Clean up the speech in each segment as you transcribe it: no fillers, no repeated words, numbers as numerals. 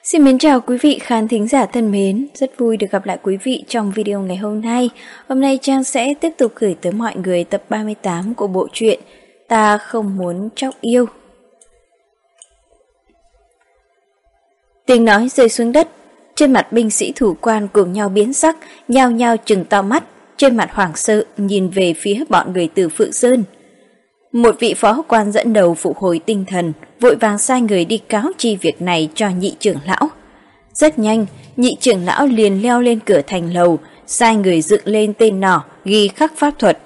Xin mến chào quý vị khán thính giả thân mến, rất vui được gặp lại quý vị trong video ngày hôm nay. Hôm nay Trang sẽ tiếp tục gửi tới mọi người tập 38 của bộ truyện Ta Không Muốn Chóc Yêu. Tiếng nói rơi xuống đất, trên mặt binh sĩ thủ quan cùng nhau biến sắc, nhao nhao trừng to mắt, trên mặt hoảng sợ nhìn về phía bọn người từ Phượng Sơn. Một vị phó quan dẫn đầu phục hồi tinh thần, vội vàng sai người đi cáo chi việc này cho nhị trưởng lão. Rất nhanh, nhị trưởng lão liền leo lên cửa thành lầu, sai người dựng lên tên nỏ, ghi khắc pháp thuật.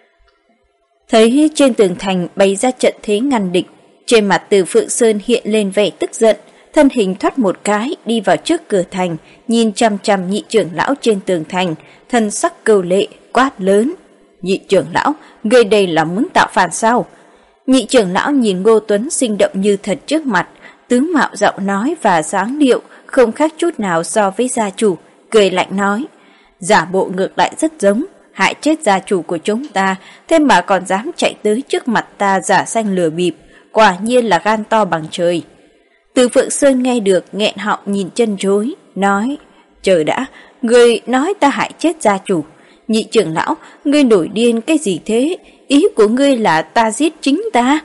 Thấy trên tường thành bày ra trận thế ngăn địch, trên mặt Từ Phượng Sơn hiện lên vẻ tức giận, thân hình thoát một cái đi vào trước cửa thành, nhìn chằm chằm nhị trưởng lão trên tường thành, thân sắc cừu lệ, quát lớn. Nhị trưởng lão, người đây là muốn tạo phản sao? Nhị trưởng lão nhìn Ngô Tuấn sinh động như thật trước mặt, tướng mạo giọng nói và dáng điệu không khác chút nào so với gia chủ, cười lạnh nói. Giả bộ ngược lại rất giống, hại chết gia chủ của chúng ta, thế mà còn dám chạy tới trước mặt ta giả danh lừa bịp, quả nhiên là gan to bằng trời. Từ Phượng Sơn nghe được nghẹn họng nhìn chân chối, nói, chờ đã, người nói ta hại chết gia chủ. Nhị trưởng lão, ngươi nổi điên cái gì thế? Ý của ngươi là ta giết chính ta.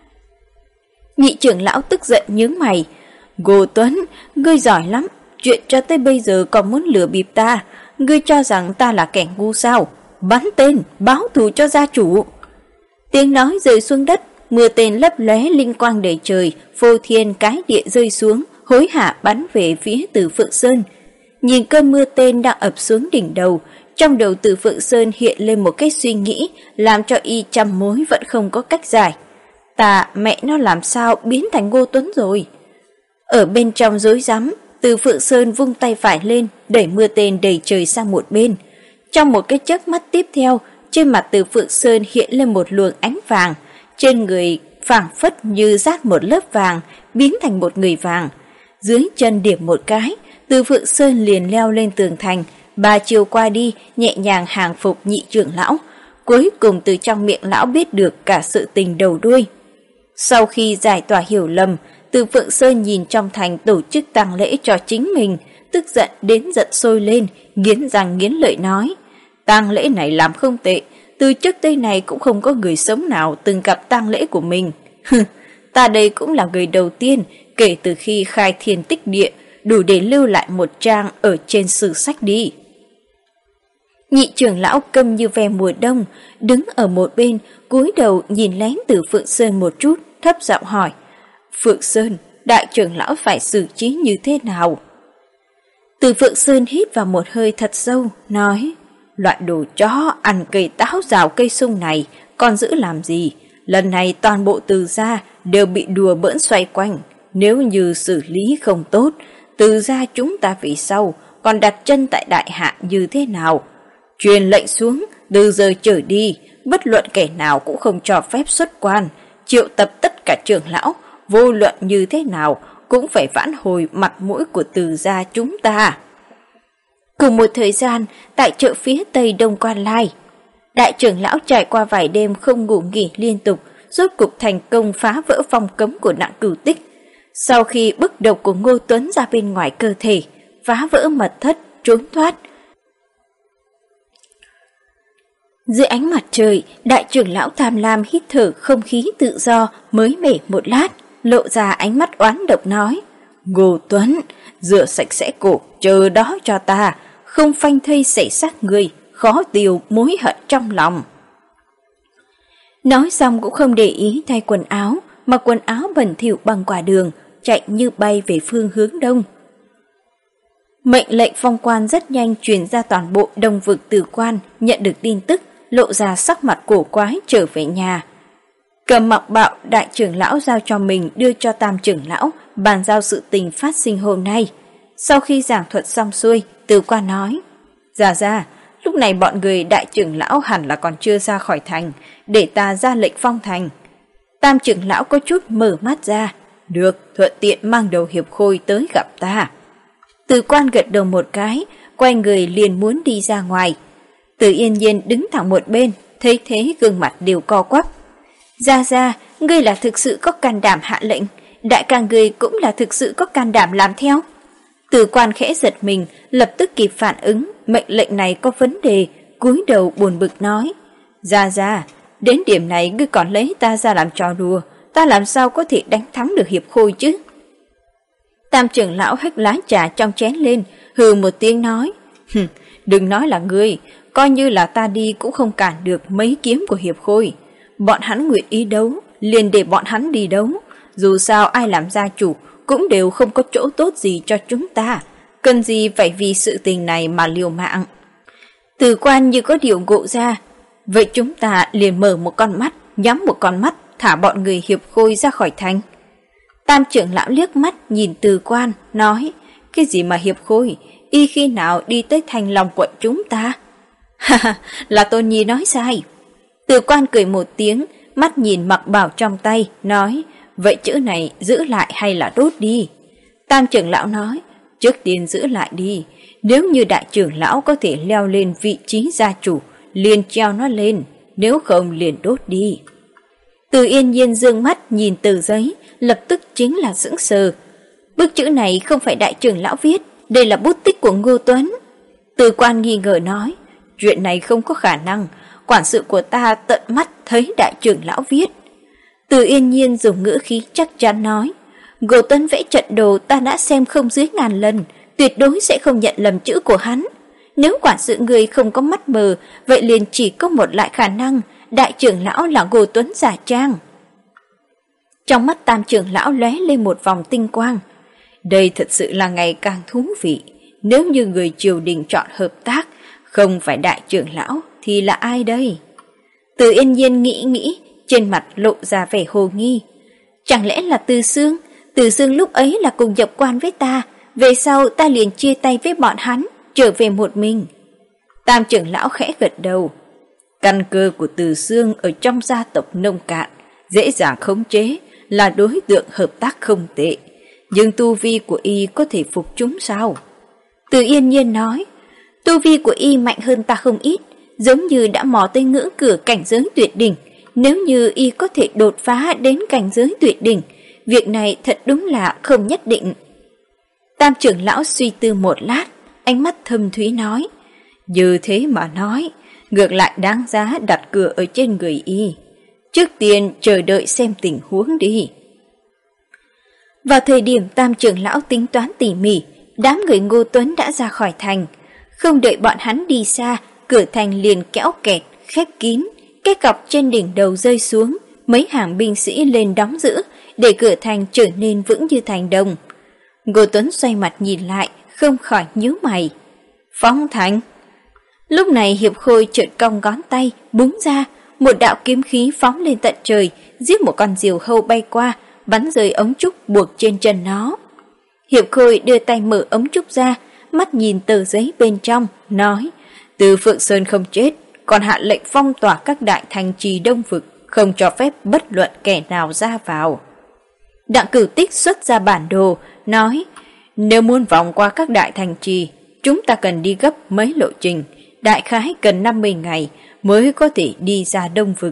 Nhị trưởng lão tức giận nhướng mày. Ngô Tuấn, ngươi giỏi lắm, chuyện cho tới bây giờ còn muốn lừa bịp ta. Ngươi cho rằng ta là kẻ ngu sao? Bắn tên, báo thù cho gia chủ. Tiếng nói rơi xuống đất, mưa tên lấp lóe linh quang đầy trời, phô thiên cái địa rơi xuống, hối hả bắn về phía Từ Phượng Sơn. Nhìn cơn mưa tên đang ập xuống đỉnh đầu, trong đầu Từ Phượng Sơn hiện lên một cái suy nghĩ làm cho y trăm mối vẫn không có cách giải. Ta mẹ nó làm sao biến thành Ngô Tuấn rồi? Ở bên trong rối rắm, Từ Phượng Sơn vung tay phải lên, đẩy mưa tên đầy trời sang một bên. Trong một cái chớp mắt tiếp theo, trên mặt Từ Phượng Sơn hiện lên một luồng ánh vàng, trên người phảng phất như dát một lớp vàng, biến thành một người vàng. Dưới chân điểm một cái, Từ Phượng Sơn liền leo lên tường thành, ba chiều qua đi, nhẹ nhàng hàng phục nhị trưởng lão, cuối cùng từ trong miệng lão biết được cả sự tình đầu đuôi. Sau khi giải tỏa hiểu lầm, Từ Phượng Sơn nhìn trong thành tổ chức tang lễ cho chính mình, tức giận đến giận sôi lên, nghiến răng nghiến lợi nói, tang lễ này làm không tệ, từ trước tới nay cũng không có người sống nào từng gặp tang lễ của mình. Ta đây cũng là người đầu tiên kể từ khi khai thiên tích địa, đủ để lưu lại một trang ở trên sử sách đi. Nhị trưởng lão câm như ve mùa đông, đứng ở một bên, cúi đầu nhìn lén Từ Phượng Sơn một chút, thấp giọng hỏi, Phượng Sơn, đại trưởng lão phải xử trí như thế nào? Từ Phượng Sơn hít vào một hơi thật sâu, nói, loại đồ chó ăn cây táo rào cây sung này, còn giữ làm gì? Lần này toàn bộ Từ gia đều bị đùa bỡn xoay quanh, nếu như xử lý không tốt, Từ gia chúng ta vì sau còn đặt chân tại đại hạ như thế nào? Truyền lệnh xuống, từ giờ trở đi, bất luận kẻ nào cũng không cho phép xuất quan, triệu tập tất cả trưởng lão, vô luận như thế nào cũng phải vãn hồi mặt mũi của Từ gia chúng ta. Cùng một thời gian, tại chợ phía tây Đông Quan Lai, đại trưởng lão trải qua vài đêm không ngủ nghỉ liên tục, rốt cục thành công phá vỡ phong cấm của Nặng Cửu Tích. Sau khi bức độc của Ngô Tuấn ra bên ngoài cơ thể, phá vỡ mật thất, trốn thoát. Dưới ánh mặt trời, đại trưởng lão tham lam hít thở không khí tự do mới mẻ một lát, lộ ra ánh mắt oán độc nói, Ngô Tuấn, rửa sạch sẽ cổ, chờ đó cho ta, không phanh thây xảy xác người, khó tiêu mối hận trong lòng. Nói xong cũng không để ý thay quần áo, mặc quần áo bẩn thỉu bằng quả đường, chạy như bay về phương hướng đông. Mệnh lệnh phong quan rất nhanh truyền ra toàn bộ Đông vực Tử Quan, nhận được tin tức, lộ ra sắc mặt cổ quái trở về nhà. Cầm Mộng Bạo đại trưởng lão giao cho mình đưa cho tam trưởng lão, bàn giao sự tình phát sinh hôm nay. Sau khi giảng thuật xong xuôi, Tử Quan nói, Ra, lúc này bọn người đại trưởng lão hẳn là còn chưa ra khỏi thành, để ta ra lệnh phong thành. Tam trưởng lão có chút mở mắt ra, được, thuận tiện mang đầu Hiệp Khôi tới gặp ta. Từ Quan gật đầu một cái, quay người liền muốn đi ra ngoài. Từ Yên Nhiên đứng thẳng một bên, thấy thế gương mặt đều co quắp. Ra, ngươi là thực sự có can đảm hạ lệnh, đại ca ngươi cũng là thực sự có can đảm làm theo. Từ Quan khẽ giật mình, lập tức kịp phản ứng, mệnh lệnh này có vấn đề, cúi đầu buồn bực nói: Ra, đến điểm này ngươi còn lấy ta ra làm trò đùa, ta làm sao có thể đánh thắng được Hiệp Khôi chứ? Tam trưởng lão hất lá trà trong chén lên, hừ một tiếng nói: Đừng nói là ngươi, coi như là ta đi cũng không cản được mấy kiếm của Hiệp Khôi. Bọn hắn nguyện ý đấu, liền để bọn hắn đi đấu. Dù sao ai làm gia chủ cũng đều không có chỗ tốt gì cho chúng ta, cần gì phải vì sự tình này mà liều mạng. Từ Quan như có điều ngộ ra, vậy chúng ta liền mở một con mắt, nhắm một con mắt, thả bọn người Hiệp Khôi ra khỏi thành. Tam trưởng lão liếc mắt nhìn Từ Quan, nói: Cái gì mà Hiệp Khôi, y khi nào đi tới thành Long quận chúng ta? Ha, là Tôn Nhi nói sai. Từ Quan cười một tiếng, mắt nhìn mặc bào trong tay, nói: Vậy chữ này giữ lại hay là đốt đi? Tam trưởng lão nói: Trước tiên giữ lại đi, nếu như đại trưởng lão có thể leo lên vị trí gia chủ, liền treo nó lên, nếu không liền đốt đi. Từ Yên Nhiên dương mắt nhìn tờ giấy, lập tức chính là sững sờ. Bức chữ này không phải đại trưởng lão viết, đây là bút tích của Ngô Tuấn. Từ Quan nghi ngờ nói: Chuyện này không có khả năng, quản sự của ta tận mắt thấy đại trưởng lão viết. Từ Yên Nhiên dùng ngữ khí chắc chắn nói: Ngô Tuấn vẽ trận đồ ta đã xem không dưới 1000 lần, tuyệt đối sẽ không nhận lầm chữ của hắn. Nếu quản sự người không có mắt mờ, vậy liền chỉ có một loại khả năng, đại trưởng lão là Ngô Tuấn giả trang. Trong mắt tam trưởng lão lóe lên một vòng tinh quang. Đây thật sự là ngày càng thú vị, nếu như người triều đình chọn hợp tác, không phải đại trưởng lão thì là ai đây? Từ Yên Nhiên nghĩ, trên mặt lộ ra vẻ hồ nghi. Chẳng lẽ là Từ Xương? Từ Xương lúc ấy là cùng nhập quan với ta, về sau ta liền chia tay với bọn hắn, trở về một mình. Tam trưởng lão khẽ gật đầu. Căn cơ của Từ Xương ở trong gia tộc nông cạn, dễ dàng khống chế, là đối tượng hợp tác không tệ. Nhưng tu vi của y có thể phục chúng sao? Từ Yên Nhiên nói: Tu vi của y mạnh hơn ta không ít, giống như đã mò tới ngưỡng cửa cảnh giới tuyệt đỉnh. Nếu như y có thể đột phá đến cảnh giới tuyệt đỉnh, việc này thật đúng là không nhất định. Tam trưởng lão suy tư một lát, ánh mắt thâm thúy nói: Như thế mà nói, ngược lại đáng giá đặt cửa ở trên người y. Trước tiên chờ đợi xem tình huống đi. Vào thời điểm tam trưởng lão tính toán tỉ mỉ, đám người Ngô Tuấn đã ra khỏi thành. Không đợi bọn hắn đi xa, cửa thành liền kéo kẹt, khép kín. Cái cọc trên đỉnh đầu rơi xuống, mấy hàng binh sĩ lên đóng giữ, để cửa thành trở nên vững như thành đồng. Ngô Tuấn xoay mặt nhìn lại, không khỏi nhíu mày. Phóng thành. Lúc này Hiệp Khôi chợt cong ngón tay, búng ra, một đạo kiếm khí phóng lên tận trời, giết một con diều hâu bay qua, bắn rơi ống trúc buộc trên chân nó. Hiệp Khôi đưa tay mở ống trúc ra, mắt nhìn tờ giấy bên trong, nói: Từ Phượng Sơn không chết, còn hạ lệnh phong tỏa các đại thành trì Đông Vực, không cho phép bất luận kẻ nào ra vào. Đặng Cửu Tích xuất ra bản đồ, nói: Nếu muốn vòng qua các đại thành trì, chúng ta cần đi gấp mấy lộ trình, đại khái cần 50 ngày mới có thể đi ra Đông Vực.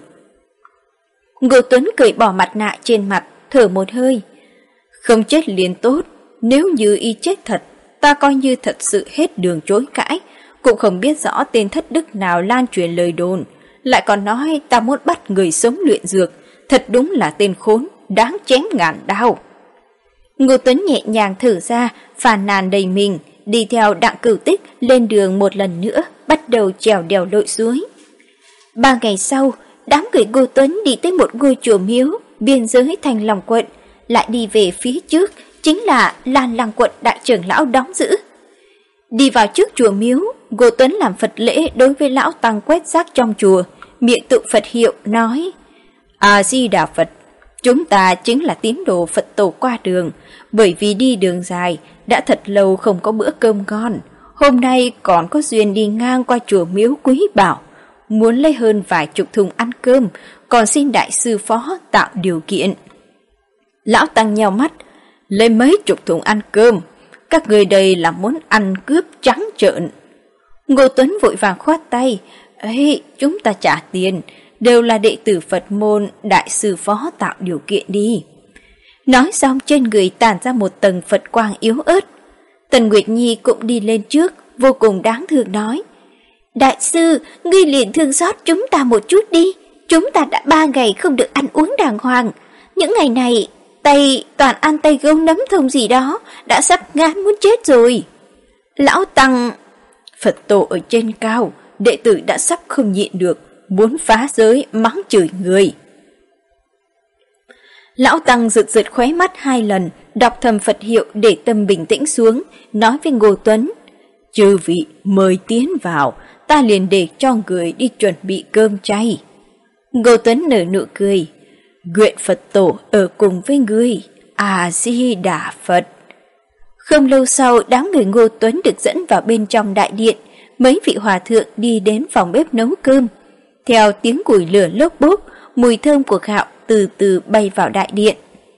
Ngô Tuấn cởi bỏ mặt nạ trên mặt, thở một hơi. Không chết liền tốt, nếu như y chết thật, ta coi như thật sự hết đường chối cãi, cũng không biết rõ tên thất đức nào lan truyền lời đồn, lại còn nói ta muốn bắt người sống luyện dược, thật đúng là tên khốn, đáng chém ngàn đao. Ngô Tuấn nhẹ nhàng thở ra, phàn nàn đầy mình, đi theo Đặng Cửu Tích lên đường một lần nữa, bắt đầu trèo đèo lội suối. 3 ngày sau, đám người Ngô Tuấn đi tới một ngôi chùa miếu biên giới thành Long quận, lại đi về phía trước chính là Lan Lăng quận đại trưởng lão đóng giữ. Đi vào trước chùa miếu, Ngô Tuấn làm Phật lễ đối với lão tăng quét rác trong chùa, miệng tụng Phật hiệu nói: A Di Đà Phật, chúng ta chính là tín đồ Phật tổ qua đường, bởi vì đi đường dài đã thật lâu không có bữa cơm ngon, hôm nay còn có duyên đi ngang qua chùa miếu quý bảo, muốn lấy hơn vài chục thùng ăn cơm, còn xin đại sư phó tạo điều kiện. Lão tăng nheo mắt: Lấy mấy chục thùng ăn cơm, các người đây là muốn ăn cướp trắng trợn. Ngô Tuấn vội vàng khoát tay: Ấy, chúng ta trả tiền, đều là đệ tử Phật môn, đại sư phó tạo điều kiện đi. Nói xong trên người tản ra một tầng Phật quang yếu ớt. Tần Nguyệt Nhi cũng đi lên trước, vô cùng đáng thương nói: Đại sư, ngươi liền thương xót chúng ta một chút đi. Chúng ta đã 3 ngày không được ăn uống đàng hoàng. Những ngày này, toàn ăn tay gấu nấm thông gì đó, đã sắp ngán muốn chết rồi. Lão Tăng, Phật tổ ở trên cao, đệ tử đã sắp không nhịn được, muốn phá giới mắng chửi người. Lão Tăng giật giật khóe mắt 2 lần, đọc thầm Phật hiệu để tâm bình tĩnh xuống, nói với Ngô Tuấn: Chư vị mời tiến vào, ta liền để cho người đi chuẩn bị cơm chay. Ngô Tuấn nở nụ cười: Nguyện Phật tổ ở cùng với ngươi, A-di-đà Phật. Không lâu sau, đám người Ngô Tuấn được dẫn vào bên trong đại điện. Mấy vị hòa thượng đi đến phòng bếp nấu cơm. Theo tiếng củi lửa lốp bốp, mùi thơm của gạo từ từ bay vào đại điện.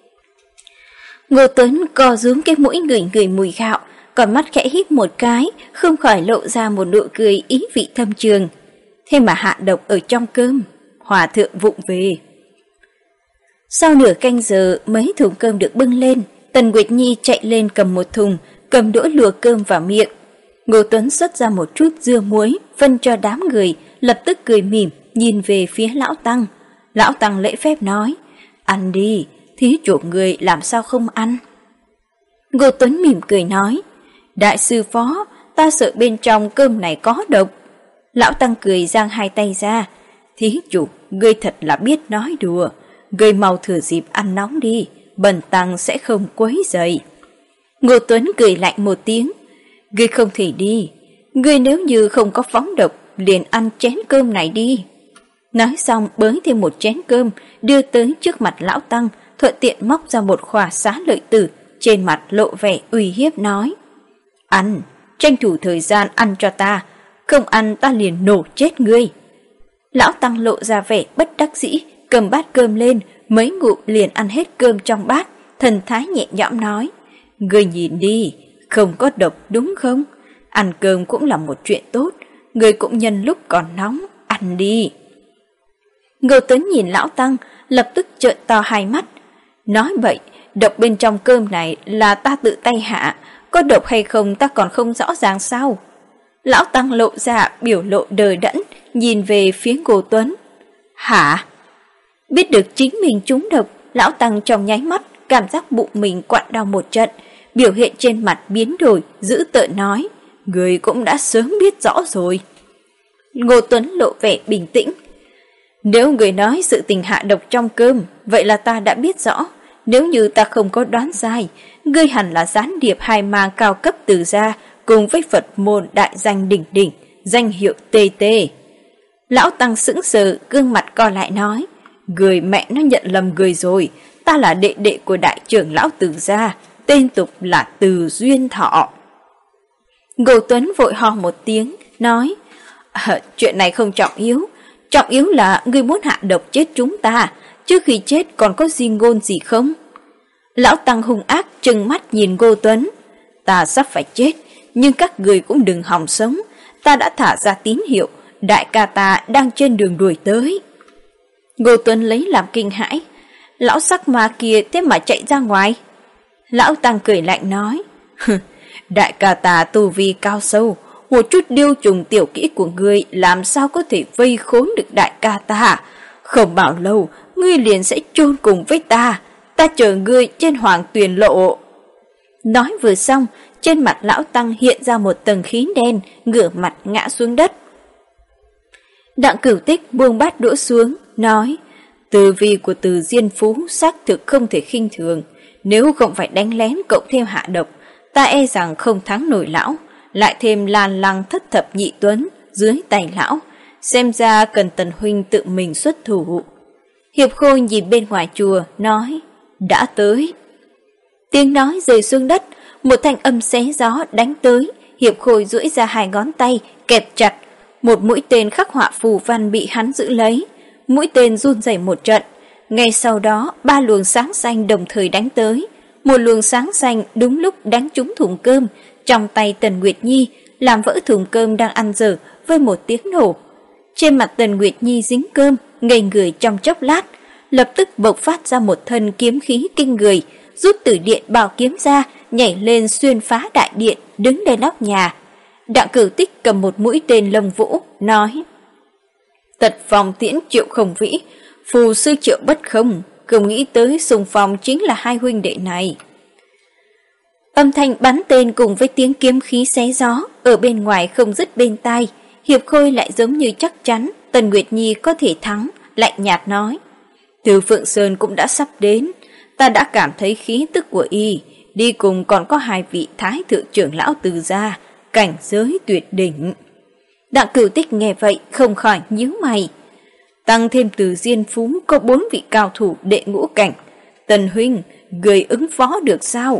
Ngô Tuấn co rúm cái mũi ngửi mùi gạo, còn mắt khẽ híp một cái, không khỏi lộ ra một nụ cười ý vị thâm trường. Thế mà hạ độc ở trong cơm, hòa thượng vụng về. Sau nửa canh giờ, mấy thùng cơm được bưng lên. Tần Nguyệt Nhi chạy lên cầm một thùng, cầm đũa lùa cơm vào miệng. Ngô Tuấn xuất ra một chút dưa muối, phân cho đám người, lập tức cười mỉm, nhìn về phía Lão Tăng. Lão Tăng lễ phép nói: Ăn đi, thí chủ người làm sao không ăn. Ngô Tuấn mỉm cười nói: Đại sư phó, ta sợ bên trong cơm này có độc. Lão Tăng cười giang 2 tay ra: Thí chủ, ngươi thật là biết nói đùa. Ngươi mau thừa dịp ăn nóng đi, bần tăng sẽ không quấy rầy. Ngô Tuấn cười lạnh một tiếng: Ngươi không thể đi. Ngươi nếu như không có phóng độc, liền ăn chén cơm này đi. Nói xong bới thêm một chén cơm, đưa tới trước mặt Lão Tăng, thuận tiện móc ra một khỏa xá lợi tử, trên mặt lộ vẻ uy hiếp nói: Ăn, tranh thủ thời gian ăn cho ta, không ăn ta liền nổ chết ngươi. Lão Tăng lộ ra vẻ bất đắc dĩ, cầm bát cơm lên, mấy ngụm liền ăn hết cơm trong bát, thần thái nhẹ nhõm nói: Ngươi nhìn đi, không có độc đúng không? Ăn cơm cũng là một chuyện tốt, ngươi cũng nhân lúc còn nóng, ăn đi. Ngô Tuấn nhìn Lão Tăng, lập tức trợn to 2 mắt. Nói vậy, độc bên trong cơm này là ta tự tay hạ, có độc hay không ta còn không rõ ràng sao? Lão Tăng lộ ra biểu lộ đờ đẫn, nhìn về phía Ngô Tuấn. Hả? Biết được chính mình trúng độc, Lão Tăng trong nháy mắt cảm giác bụng mình quặn đau một trận, biểu hiện trên mặt biến đổi, dữ tợn nói: Người cũng đã sớm biết rõ rồi. Ngô Tuấn lộ vẻ bình tĩnh: Nếu người nói sự tình hạ độc trong cơm, vậy là ta đã biết rõ. Nếu như ta không có đoán sai, ngươi hẳn là gián điệp 2 mang cao cấp từ gia, cùng với Phật môn đại danh đỉnh đỉnh, danh hiệu TT. Lão Tăng sững sờ, gương mặt co lại nói: Người mẹ nó nhận lầm người rồi, ta là đệ đệ của đại trưởng lão Từ gia, tên tục là Từ Duyên Thọ. Ngô Tuấn vội ho một tiếng, nói: Chuyện này không trọng yếu là ngươi muốn hạ độc chết chúng ta, trước khi chết còn có di ngôn gì không? Lão Tăng hung ác trừng mắt nhìn Ngô Tuấn: Ta sắp phải chết, nhưng các người cũng đừng hòng sống, ta đã thả ra tín hiệu, đại ca ta đang trên đường đuổi tới. Ngô Tuấn lấy làm kinh hãi: Lão sắc ma kia thế mà chạy ra ngoài? Lão Tăng cười lạnh nói: Đại ca ta tu vi cao sâu, một chút điêu trùng tiểu kỹ của ngươi làm sao có thể vây khốn được đại ca ta? Không bao lâu, ngươi liền sẽ chôn cùng với ta chờ ngươi trên Hoàng Tuyền Lộ. Nói vừa xong, trên mặt Lão Tăng hiện ra một tầng khí đen, ngửa mặt ngã xuống đất. Đặng Cửu Tích buông bát đũa xuống, nói: Từ vi của Từ Diên Phú xác thực không thể khinh thường, nếu không phải đánh lén cộng thêm hạ độc, ta e rằng không thắng nổi lão, lại thêm Lan Lăng Thất Thập Nhị Tuấn dưới tay lão, xem ra cần Tần huynh tự mình xuất thủ. Hiệp Khôi nhìn bên ngoài chùa, nói: Đã tới. Tiếng nói rơi xuống đất, một thanh âm xé gió đánh tới. Hiệp Khôi duỗi ra 2 ngón tay, kẹp chặt. Một mũi tên khắc họa phù văn bị hắn giữ lấy. Mũi tên run rẩy một trận. Ngay sau đó, 3 luồng sáng xanh đồng thời đánh tới. Một luồng sáng xanh đúng lúc đánh trúng thùng cơm trong tay Tần Nguyệt Nhi, làm vỡ thùng cơm đang ăn dở với một tiếng nổ. Trên mặt Tần Nguyệt Nhi dính cơm, ngây người trong chốc lát, lập tức bộc phát ra một thân kiếm khí kinh người, rút từ điện bảo kiếm ra, nhảy lên xuyên phá đại điện, đứng lên nóc nhà. Đặng Cửu Tích cầm một mũi tên lông vũ, nói: Tật phong tiễn Triệu Không Vĩ, phù sư Triệu Bất Không, không nghĩ tới xung phong chính là hai huynh đệ này. Âm thanh bắn tên cùng với tiếng kiếm khí xé gió ở bên ngoài không dứt bên tai. Hiệp Khôi lại giống như chắc chắn Tần Nguyệt Nhi có thể thắng, lạnh nhạt nói: Từ Phượng Sơn cũng đã sắp đến, ta đã cảm thấy khí tức của y, đi cùng còn có hai vị thái thượng trưởng lão Từ gia, cảnh giới tuyệt đỉnh. Đặng Cửu Tích nghe vậy không khỏi nhíu mày. Tăng thêm Từ Diên Phú có 4 vị cao thủ đệ ngũ cảnh, Tần huynh, người ứng phó được sao?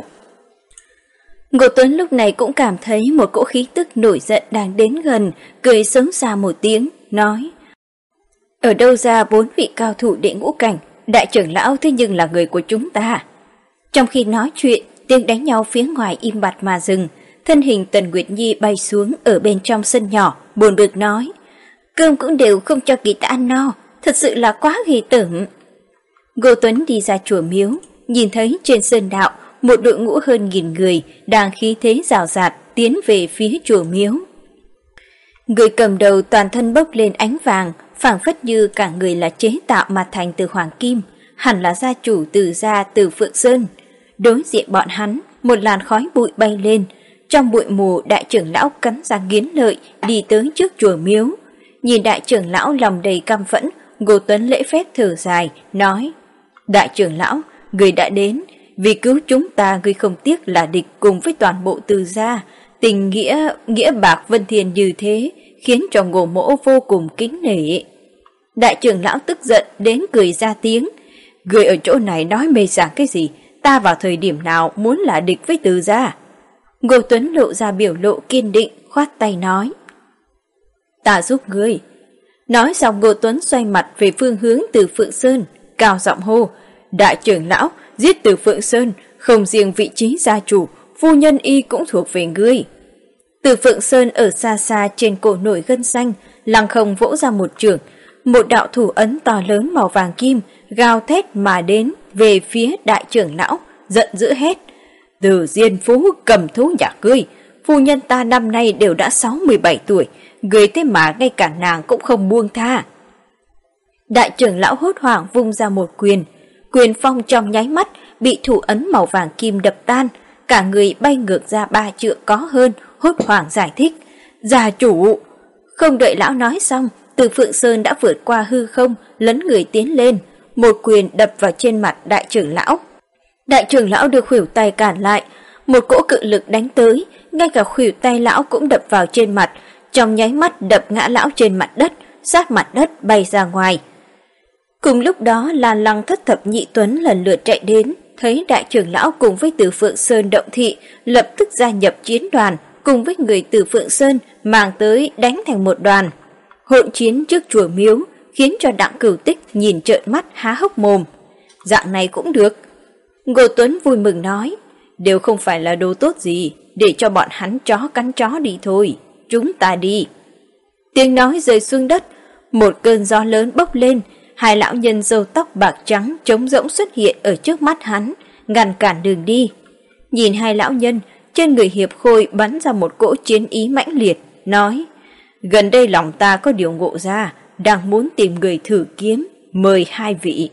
Ngô Tuấn lúc này cũng cảm thấy một cỗ khí tức nổi giận đang đến gần, cười sớm xa một tiếng, nói: Ở đâu ra 4 vị cao thủ đệ ngũ cảnh, đại trưởng lão thế nhưng là người của chúng ta. Trong khi nói chuyện, tiếng đánh nhau phía ngoài im bặt mà dừng, thân hình Tần Nguyệt Nhi bay xuống ở bên trong sân nhỏ, buồn bực nói: Cơm cũng đều không cho kỳ ta ăn no, thật sự là quá ghê tởm. Ngô Tuấn đi ra chùa miếu, nhìn thấy trên sơn đạo một đội ngũ hơn 1000 người đang khí thế rào rạt tiến về phía chùa miếu. Người cầm đầu toàn thân bốc lên ánh vàng, phảng phất như cả người là chế tạo mà thành từ hoàng kim, hẳn là gia chủ Từ gia Từ Phượng Sơn. Đối diện bọn hắn, một làn khói bụi bay lên, trong bụi mù đại trưởng lão cắn răng nghiến lợi đi tới trước chùa miếu. Nhìn đại trưởng lão lòng đầy căm phẫn, Ngô Tuấn lễ phép thở dài, nói: Đại trưởng lão, người đã đến, vì cứu chúng ta người không tiếc là địch cùng với toàn bộ Từ gia, tình nghĩa bạc vân thiền như thế, khiến cho Ngô Mỗ vô cùng kính nể. Đại trưởng lão tức giận đến cười ra tiếng: Người ở chỗ này nói mê sảng cái gì, ta vào thời điểm nào muốn là địch với Từ gia? Ngô Tuấn lộ ra biểu lộ kiên định, khoát tay nói: Ta giúp ngươi. Nói xong Ngô Tuấn xoay mặt về phương hướng Từ Phượng Sơn, cao giọng hô: Đại trưởng lão, giết Từ Phượng Sơn, không riêng vị trí gia chủ, phu nhân y cũng thuộc về ngươi. Từ Phượng Sơn ở xa xa trên cổ nổi gân xanh, lăng không vỗ ra một chưởng, một đạo thủ ấn to lớn màu vàng kim gào thét mà đến về phía đại trưởng lão, giận dữ hét: Từ Diên Phú cầm thú nhà ngươi, phu nhân ta năm nay đều đã 67 tuổi, người thế mà ngay cả nàng cũng không buông tha. Đại trưởng lão hốt hoảng vung ra một quyền, quyền phong trong nháy mắt bị thủ ấn màu vàng kim đập tan, cả người bay ngược ra 3 trượng có hơn, hốt hoảng giải thích: Gia chủ! Không đợi lão nói xong, Từ Phượng Sơn đã vượt qua hư không, lấn người tiến lên, một quyền đập vào trên mặt đại trưởng lão. Đại trưởng lão được khuỷu tay cản lại, một cỗ cự lực đánh tới, ngay cả khuỷu tay lão cũng đập vào trên mặt, trong nháy mắt đập ngã lão trên mặt đất, sát mặt đất bay ra ngoài. Cùng lúc đó Lan Lăng Thất Thập Nhị Tuấn lần lượt chạy đến, thấy đại trưởng lão cùng với Từ Phượng Sơn động thị, lập tức gia nhập chiến đoàn, cùng với người Từ Phượng Sơn mang tới đánh thành một đoàn. Hỗn chiến trước chùa miếu khiến cho Đặng Cửu Tích nhìn trợn mắt há hốc mồm. Dạng này cũng được. Ngô Tuấn vui mừng nói: Đều không phải là đồ tốt gì, để cho bọn hắn chó cắn chó đi thôi, chúng ta đi. Tiếng nói rơi xuống đất, một cơn gió lớn bốc lên, hai lão nhân râu tóc bạc trắng trống rỗng xuất hiện ở trước mắt hắn, ngăn cản đường đi. Nhìn hai lão nhân, trên người Hiệp Khôi bắn ra một cỗ chiến ý mãnh liệt, nói: Gần đây lòng ta có điều ngộ ra, đang muốn tìm người thử kiếm, mời hai vị.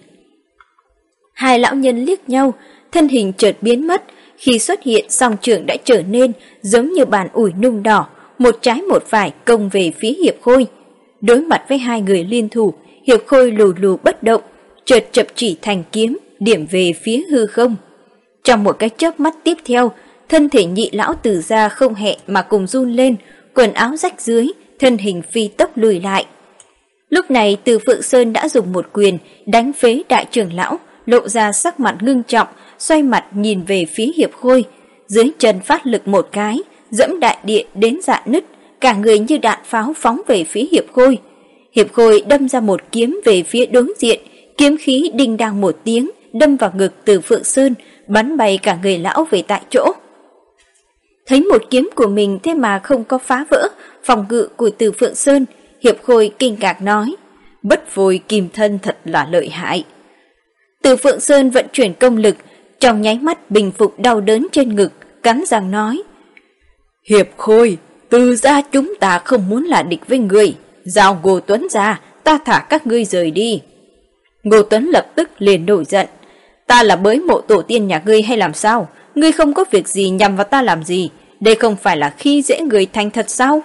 Hai lão nhân liếc nhau, thân hình chợt biến mất, khi xuất hiện song trưởng đã trở nên giống như bàn ủi nung đỏ, một trái một phải công về phía Hiệp Khôi. Đối mặt với hai người liên thủ, Hiệp Khôi lù lù bất động, chợt chập chỉ thành kiếm, điểm về phía hư không. Trong một cái chớp mắt tiếp theo, thân thể nhị lão Từ gia không hẹn mà cùng run lên, quần áo rách dưới, thân hình phi tốc lùi lại. Lúc này Từ Phượng Sơn đã dùng một quyền đánh phế đại trưởng lão, lộ ra sắc mặt ngưng trọng, xoay mặt nhìn về phía Hiệp Khôi, dưới chân phát lực một cái, dẫm đại địa đến rạn nứt, cả người như đạn pháo phóng về phía Hiệp Khôi. Hiệp Khôi đâm ra một kiếm về phía đối diện, kiếm khí đinh đang một tiếng đâm vào ngực Từ Phượng Sơn, bắn bay cả người lão về tại chỗ. Thấy một kiếm của mình thế mà không có phá vỡ phòng ngự của Từ Phượng Sơn, Hiệp Khôi kinh ngạc nói: Bất Phôi Kim Thân thật là lợi hại. Từ Phượng Sơn vận chuyển công lực, trong nháy mắt bình phục đau đớn trên ngực, cắn răng nói: Hiệp Khôi, Từ gia chúng ta không muốn là địch với người, giao Ngô Tuấn ra, ta thả các ngươi rời đi. Ngô Tuấn lập tức liền nổi giận: Ta là bới mộ tổ tiên nhà ngươi hay làm sao? Ngươi không có việc gì nhằm vào ta làm gì? Đây không phải là khi dễ người thành thật sao?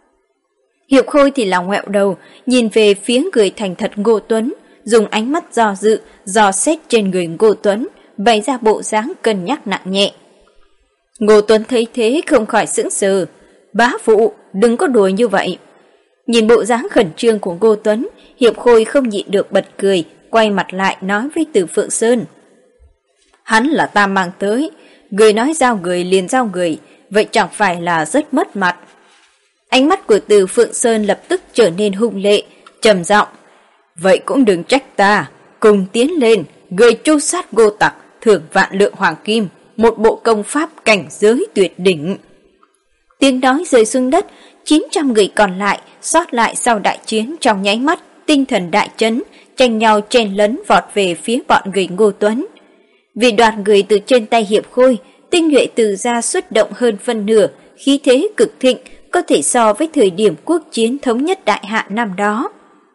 Hiệp Khôi thì là ngoẹo đầu, nhìn về phía người thành thật Ngô Tuấn, dùng ánh mắt dò dự, dò xét trên người Ngô Tuấn, bày ra bộ dáng cân nhắc nặng nhẹ. Ngô Tuấn thấy thế không khỏi sững sờ: Bá phụ, đừng có đùa như vậy. Nhìn bộ dáng khẩn trương của Ngô Tuấn, Hiệp Khôi không nhịn được bật cười, quay mặt lại nói với Từ Phượng Sơn: Hắn là ta mang tới, người nói giao người liền giao người, vậy chẳng phải là rất mất mặt. Ánh mắt của Từ Phượng Sơn lập tức trở nên hung lệ, trầm giọng: Vậy cũng đừng trách ta, cùng tiến lên, người tru sát Ngô tặc, thưởng vạn lượng hoàng kim, một bộ công pháp cảnh giới tuyệt đỉnh. Tiếng nói rơi xuống đất, 900 người còn lại sót lại sau đại chiến trong nháy mắt, tinh thần đại chấn, tranh nhau chen lấn vọt về phía bọn người Ngô Tuấn. Vì đoạt người từ trên tay Hiệp Khôi, tinh nhuệ Từ gia xuất động hơn phân nửa, khí thế cực thịnh, có thể so với thời điểm quốc chiến thống nhất đại hạ năm đó.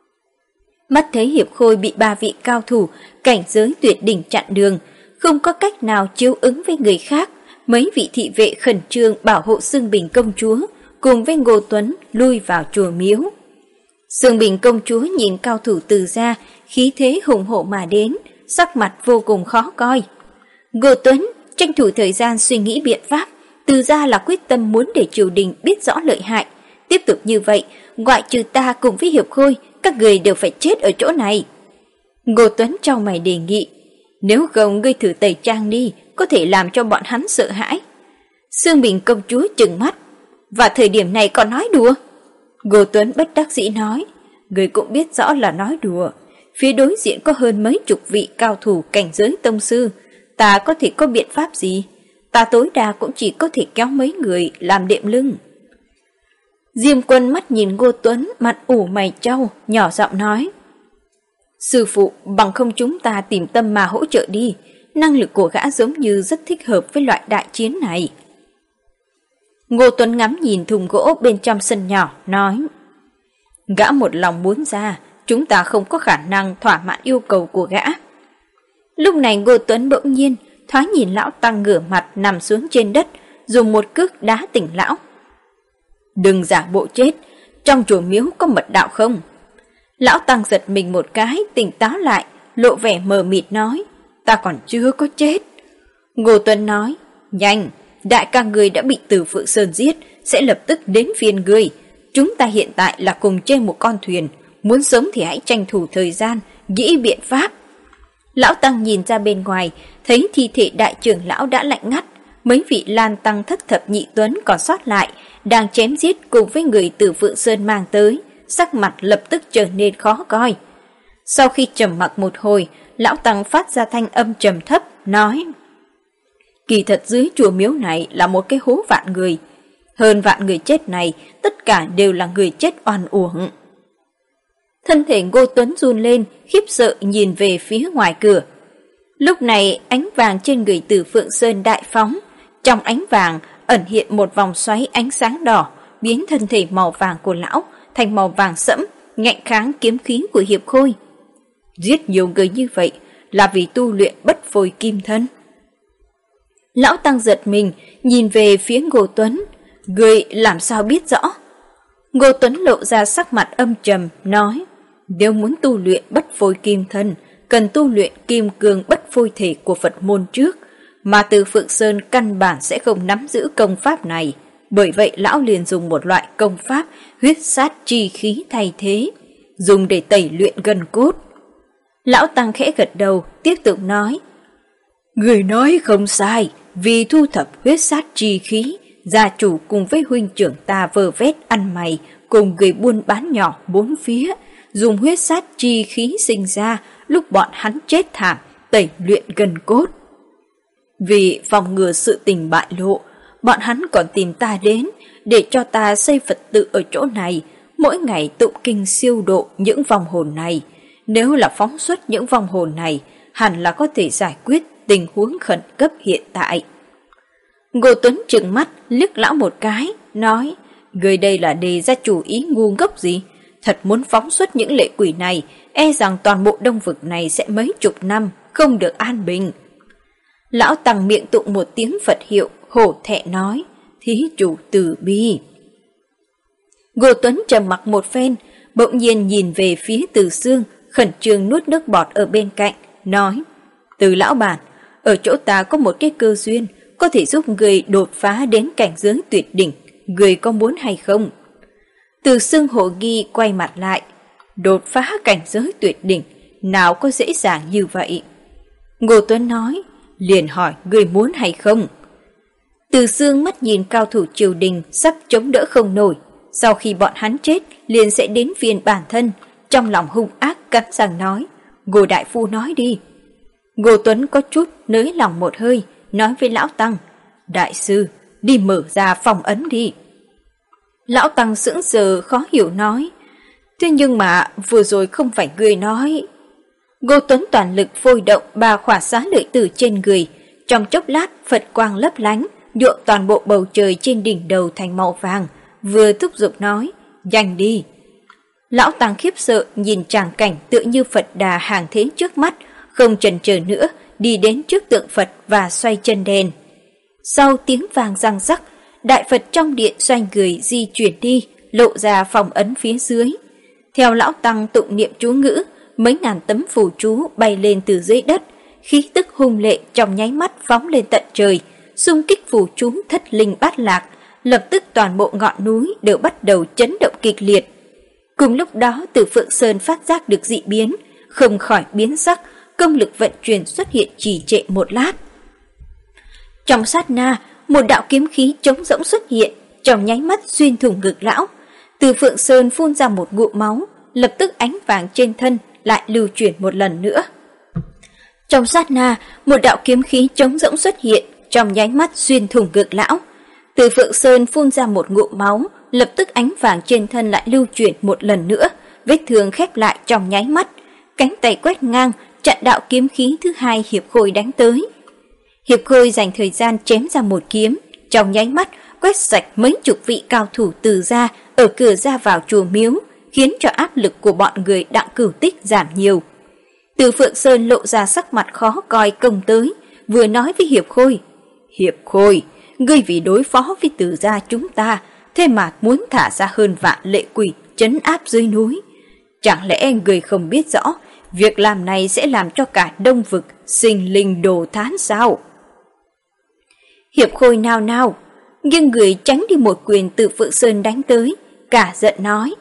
Mắt thấy Hiệp Khôi bị 3 vị cao thủ cảnh giới tuyệt đỉnh chặn đường, không có cách nào chiếu ứng với người khác, mấy vị thị vệ khẩn trương bảo hộ Xương Bình công chúa cùng với Ngô Tuấn lui vào chùa miếu. Xương Bình công chúa nhìn cao thủ Từ gia khí thế hùng hổ mà đến, sắc mặt vô cùng khó coi. Ngô Tuấn tranh thủ thời gian suy nghĩ biện pháp, Từ gia là quyết tâm muốn để triều đình biết rõ lợi hại. Tiếp tục như vậy, ngoại trừ ta cùng với Hiệp Khôi, các người đều phải chết ở chỗ này. Ngô Tuấn trao mày đề nghị: Nếu không ngươi thử tẩy trang đi, có thể làm cho bọn hắn sợ hãi. Xương Bình công chúa trừng mắt: Và thời điểm này còn nói đùa? Ngô Tuấn bất đắc dĩ nói: Ngươi cũng biết rõ là nói đùa. Phía đối diện có hơn mấy chục vị cao thủ cảnh giới tông sư, ta có thể có biện pháp gì? Ta tối đa cũng chỉ có thể kéo mấy người làm đệm lưng. Diêm Quân mắt nhìn Ngô Tuấn, mặt ủ mày trao, nhỏ giọng nói: Sư phụ, bằng không chúng ta tìm Tâm Ma hỗ trợ đi, năng lực của gã giống như rất thích hợp với loại đại chiến này. Ngô Tuấn ngắm nhìn thùng gỗ bên trong sân nhỏ, nói: Gã một lòng muốn ra, chúng ta không có khả năng thỏa mãn yêu cầu của gã. Lúc này Ngô Tuấn bỗng nhiên thoáng nhìn lão tăng ngửa mặt nằm xuống trên đất, dùng một cước đá tỉnh lão. Đừng giả bộ chết, trong chùa miếu có mật đạo không? Lão tăng giật mình một cái, tỉnh táo lại, lộ vẻ mờ mịt nói: Ta còn chưa có chết. Ngô Tuấn nói: Nhanh, đại ca người đã bị Từ Phượng Sơn giết, sẽ lập tức đến phiên người. Chúng ta hiện tại là cùng trên một con thuyền, muốn sống thì hãy tranh thủ thời gian, nghĩ biện pháp. Lão tăng nhìn ra bên ngoài, thấy thi thể đại trưởng lão đã lạnh ngắt, mấy vị Lan tăng thất thập nhị tuấn còn sót lại, đang chém giết cùng với người Từ Phượng Sơn mang tới, sắc mặt lập tức trở nên khó coi. Sau khi trầm mặc một hồi, lão tăng phát ra thanh âm trầm thấp, nói: Kỳ thật dưới chùa miếu này là một cái hố vạn người. Hơn vạn người chết này, tất cả đều là người chết oan uổng. Thân thể Ngô Tuấn run lên, khiếp sợ nhìn về phía ngoài cửa. Lúc này ánh vàng trên người Từ Phượng Sơn đại phóng, trong ánh vàng ẩn hiện một vòng xoáy ánh sáng đỏ, biến thân thể màu vàng của lão thành màu vàng sẫm, ngạnh kháng kiếm khí của Hiệp Khôi. Giết nhiều người như vậy là vì tu luyện bất phôi kim thân. Lão tăng giật mình, nhìn về phía Ngô Tuấn: Người làm sao biết rõ? Ngô Tuấn lộ ra sắc mặt âm trầm, nói: Nếu muốn tu luyện bất phôi kim thân, cần tu luyện kim cương bất phôi thể của Phật môn trước, mà Từ Phượng Sơn căn bản sẽ không nắm giữ công pháp này. Bởi vậy lão liền dùng một loại công pháp huyết sát chi khí thay thế, dùng để tẩy luyện gân cốt. Lão tăng khẽ gật đầu, tiếp tục nói: Người nói không sai, vì thu thập huyết sát chi khí, gia chủ cùng với huynh trưởng ta vơ vét ăn mày, cùng người buôn bán nhỏ bốn phía, dùng huyết sát chi khí sinh ra lúc bọn hắn chết thảm, tẩy luyện gân cốt. Vì phòng ngừa sự tình bại lộ, bọn hắn còn tìm ta đến để cho ta xây Phật tự ở chỗ này, mỗi ngày tụng kinh siêu độ những vong hồn này. Nếu là phóng xuất những vong hồn này, hẳn là có thể giải quyết tình huống khẩn cấp hiện tại. Ngô Tuấn trừng mắt liếc lão một cái, nói: người đây là đề ra chủ ý ngu ngốc gì? Thật muốn phóng xuất những lệ quỷ này, e rằng toàn bộ Đông Vực này sẽ mấy chục năm không được an bình. Lão Tăng miệng tụng một tiếng Phật hiệu, hổ thẹn nói: thí chủ từ bi. Ngô Tuấn trầm mặc một phen, bỗng nhiên nhìn về phía Từ Xương, khẩn trương nuốt nước bọt ở bên cạnh, nói: Từ lão bản, ở chỗ ta có một cái cơ duyên có thể giúp người đột phá đến cảnh giới tuyệt đỉnh, người có muốn hay không? Từ Xương hồ nghi quay mặt lại: đột phá cảnh giới tuyệt đỉnh, nào có dễ dàng như vậy? Ngô Tuấn nói: liền hỏi người muốn hay không? Từ Xương mắt nhìn cao thủ triều đình sắp chống đỡ không nổi, sau khi bọn hắn chết liền sẽ đến phiên bản thân, trong lòng hung ác cắn răng nói: Ngô đại phu nói đi. Ngô Tuấn có chút nới lòng một hơi, nói với lão Tăng: đại sư, đi mở ra phong ấn đi. Lão Tăng sững sờ khó hiểu nói: thế nhưng mà vừa rồi không phải người nói. Ngô Tuấn toàn lực phôi động 3 khỏa xá lợi tử trên người, trong chốc lát Phật quang lấp lánh, nhuộm toàn bộ bầu trời trên đỉnh đầu thành màu vàng, vừa thúc giục nói: nhanh đi. Lão Tăng khiếp sợ nhìn tràng cảnh tựa như Phật Đà hàng thế trước mắt, không chần chờ nữa đi đến trước tượng Phật và xoay chân đèn. Sau tiếng vàng răng rắc, đại Phật trong điện xoay người di chuyển đi, lộ ra phòng ấn phía dưới. Theo lão Tăng tụng niệm chú ngữ, mấy ngàn tấm phù chú bay lên từ dưới đất, khí tức hung lệ trong nháy mắt phóng lên tận trời, xung kích phù chú thất linh bát lạc, lập tức toàn bộ ngọn núi đều bắt đầu chấn động kịch liệt. Cùng lúc đó Từ Phượng Sơn phát giác được dị biến, không khỏi biến sắc, công lực vận chuyển xuất hiện trì trệ một lát. Trong sát na, một đạo kiếm khí trống rỗng xuất hiện, trong nháy mắt xuyên thủng ngực lão. Từ Phượng Sơn phun ra một ngụm máu, lập tức ánh vàng trên thân lại lưu chuyển một lần nữa. Trong sát na, một đạo kiếm khí trống rỗng xuất hiện, trong nháy mắt xuyên thủng ngực lão. Từ Phượng Sơn phun ra một ngụm máu, lập tức ánh vàng trên thân lại lưu chuyển một lần nữa, vết thương khép lại trong nháy mắt, cánh tay quét ngang chặn đạo kiếm khí thứ hai Hiệp Khôi đánh tới. Hiệp Khôi dành thời gian chém ra một kiếm, trong nháy mắt quét sạch mấy chục vị cao thủ Từ gia ở cửa ra vào chùa miếu, khiến cho áp lực của bọn người Đặng Cửu Tích giảm nhiều. Từ Phượng Sơn lộ ra sắc mặt khó coi công tới, vừa nói với Hiệp Khôi: Hiệp Khôi, ngươi vì đối phó với Từ gia chúng ta, thế mà muốn thả ra hơn vạn lệ quỷ trấn áp dưới núi. Chẳng lẽ ngươi không biết rõ việc làm này sẽ làm cho cả Đông Vực sinh linh đồ thán sao? Hiệp Khôi nao nao, nhưng người tránh đi một quyền Từ Phượng Sơn đánh tới, cả giận nói: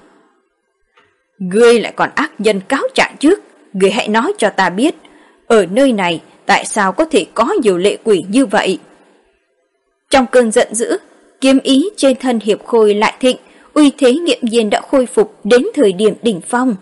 ngươi lại còn ác nhân cáo trạng trước, ngươi hãy nói cho ta biết, ở nơi này tại sao có thể có nhiều lệ quỷ như vậy? Trong cơn giận dữ, kiếm ý trên thân Hiệp Khôi lại thịnh, uy thế nghiễm nhiên đã khôi phục đến thời điểm đỉnh phong.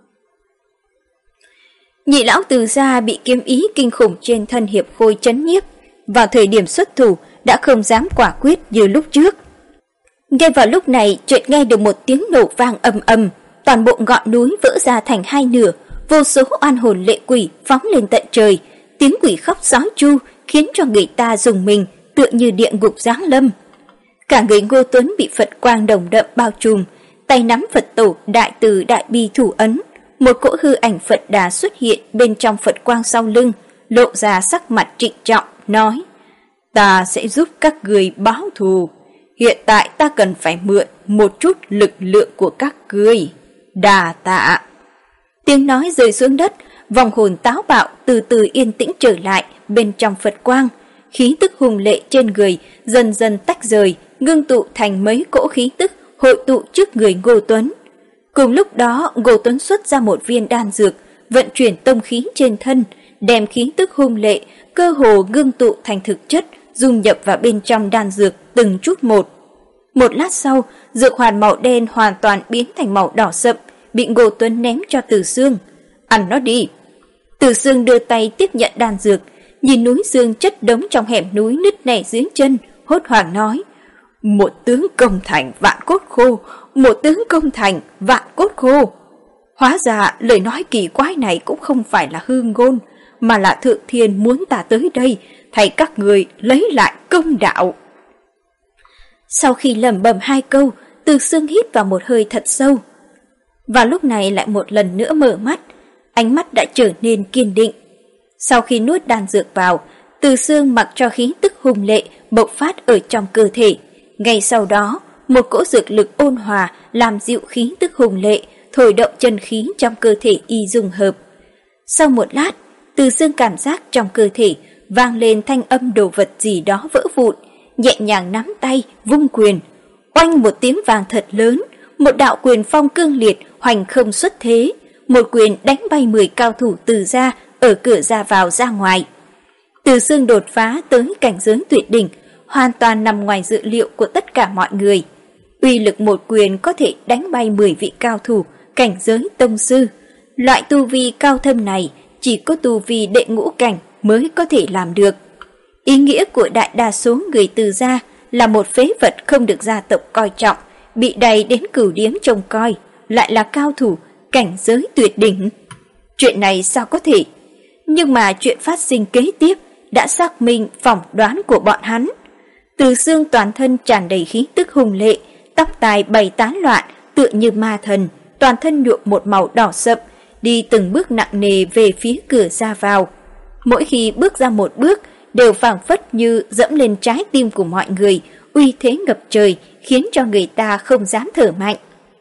Nhị lão Từ gia bị kiếm ý kinh khủng trên thân Hiệp Khôi chấn nhiếp, vào thời điểm xuất thủ đã không dám quả quyết như lúc trước. Ngay vào lúc này, chợt nghe được một tiếng nổ vang ầm ầm, toàn bộ ngọn núi vỡ ra thành hai nửa, vô số oan hồn lệ quỷ phóng lên tận trời, tiếng quỷ khóc sói chu khiến cho người ta rùng mình, tựa như địa ngục giáng lâm. Cả người Ngô Tuấn bị Phật quang đồng đậm bao trùm, tay nắm Phật tổ đại từ đại bi thủ ấn, một cỗ hư ảnh Phật Đà xuất hiện bên trong Phật quang sau lưng, lộ ra sắc mặt trịnh trọng, nói: ta sẽ giúp các người báo thù. Hiện tại ta cần phải mượn một chút lực lượng của các ngươi. Đà tạ. Tiếng nói rơi xuống đất, vòng hồn táo bạo từ từ yên tĩnh trở lại bên trong Phật quang. Khí tức hùng lệ trên người dần dần tách rời, ngưng tụ thành mấy cỗ khí tức hội tụ trước người Ngô Tuấn. Cùng lúc đó, Ngô Tuấn xuất ra một viên đan dược, vận chuyển tông khí trên thân, đem khí tức hung lệ cơ hồ ngưng tụ thành thực chất, dung nhập vào bên trong đan dược từng chút một. Một lát sau, dược hoàn màu đen hoàn toàn biến thành màu đỏ sậm, bị Ngô Tuấn ném cho Từ Xương. Ăn nó đi. Từ Xương đưa tay tiếp nhận đan dược, nhìn núi xương chất đống trong hẻm núi nứt nẻ dưới chân, hốt hoảng nói: một tướng công thành vạn cốt khô, một tướng công thành vạn cốt khô. Hóa ra lời nói kỳ quái này cũng không phải là hư ngôn, mà là Thượng Thiên muốn ta tới đây thay các người lấy lại công đạo. Sau khi lẩm bẩm 2 câu, Từ Sương hít vào một hơi thật sâu. Và lúc này lại một lần nữa mở mắt, ánh mắt đã trở nên kiên định. Sau khi nuốt đan dược vào, Từ Sương mặc cho khí tức hùng lệ bộc phát ở trong cơ thể. Ngay sau đó, một cỗ dược lực ôn hòa làm dịu khí tức hùng lệ, thổi động chân khí trong cơ thể y dung hợp. Sau một lát, Từ Sương cảm giác trong cơ thể vang lên thanh âm đồ vật gì đó vỡ vụn, nhẹ nhàng nắm tay, vung quyền. Oanh một tiếng vàng thật lớn, một đạo quyền phong cương liệt hoành không xuất thế, một quyền đánh bay 10 cao thủ Từ gia ở cửa ra vào ra ngoài. Từ Sương đột phá tới cảnh giới tuyệt đỉnh, hoàn toàn nằm ngoài dự liệu của tất cả mọi người. Uy lực một quyền có thể đánh bay 10 vị cao thủ cảnh giới tông sư. Loại tu vi cao thâm này chỉ có tu vi đệ ngũ cảnh mới có thể làm được. Ý nghĩa của đại đa số người Từ gia là một phế vật không được gia tộc coi trọng, bị đày đến cửu điếm trông coi, lại là cao thủ cảnh giới tuyệt đỉnh. Chuyện này sao có thể? Nhưng mà chuyện phát sinh kế tiếp đã xác minh phỏng đoán của bọn hắn. Từ Sương toàn thân tràn đầy khí tức hùng lệ, tóc tai bay tán loạn tựa như ma thần, toàn thân nhuộm một màu đỏ sậm, đi từng bước nặng nề về phía cửa ra vào. Mỗi khi bước ra một bước đều phảng phất như dẫm lên trái tim của mọi người, uy thế ngập trời, khiến cho người ta không dám thở mạnh.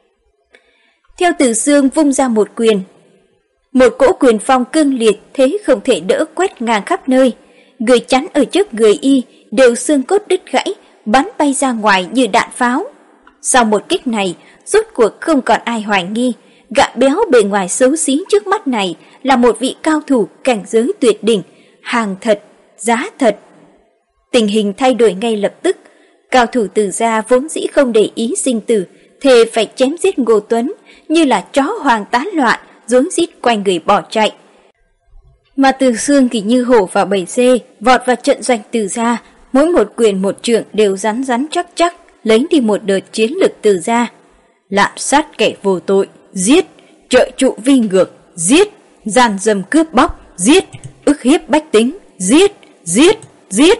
Theo Từ Sương vung ra một quyền, một cỗ quyền phong cương liệt thế không thể đỡ quét ngang khắp nơi. Người chắn ở trước người y đều xương cốt đứt gãy, bắn bay ra ngoài như đạn pháo. Sau một kích này, rốt cuộc không còn ai hoài nghi, gã béo bề ngoài xấu xí trước mắt này là một vị cao thủ cảnh giới tuyệt đỉnh, hàng thật, giá thật. Tình hình thay đổi ngay lập tức, cao thủ Từ gia vốn dĩ không để ý sinh tử, thề phải chém giết Ngô Tuấn, như là chó hoang tán loạn, rối rít quanh người bỏ chạy. Mà Từ Sương thì như hổ vào bầy dê, vọt vào trận doanh Từ gia, mỗi một quyền một trượng đều rắn rắn chắc chắc, lấy đi một đợt chiến lực Từ gia. Lạm sát kẻ vô tội, giết; trợ trụ vi ngược, giết; gian dâm cướp bóc, giết; ức hiếp bách tính, giết, giết, giết.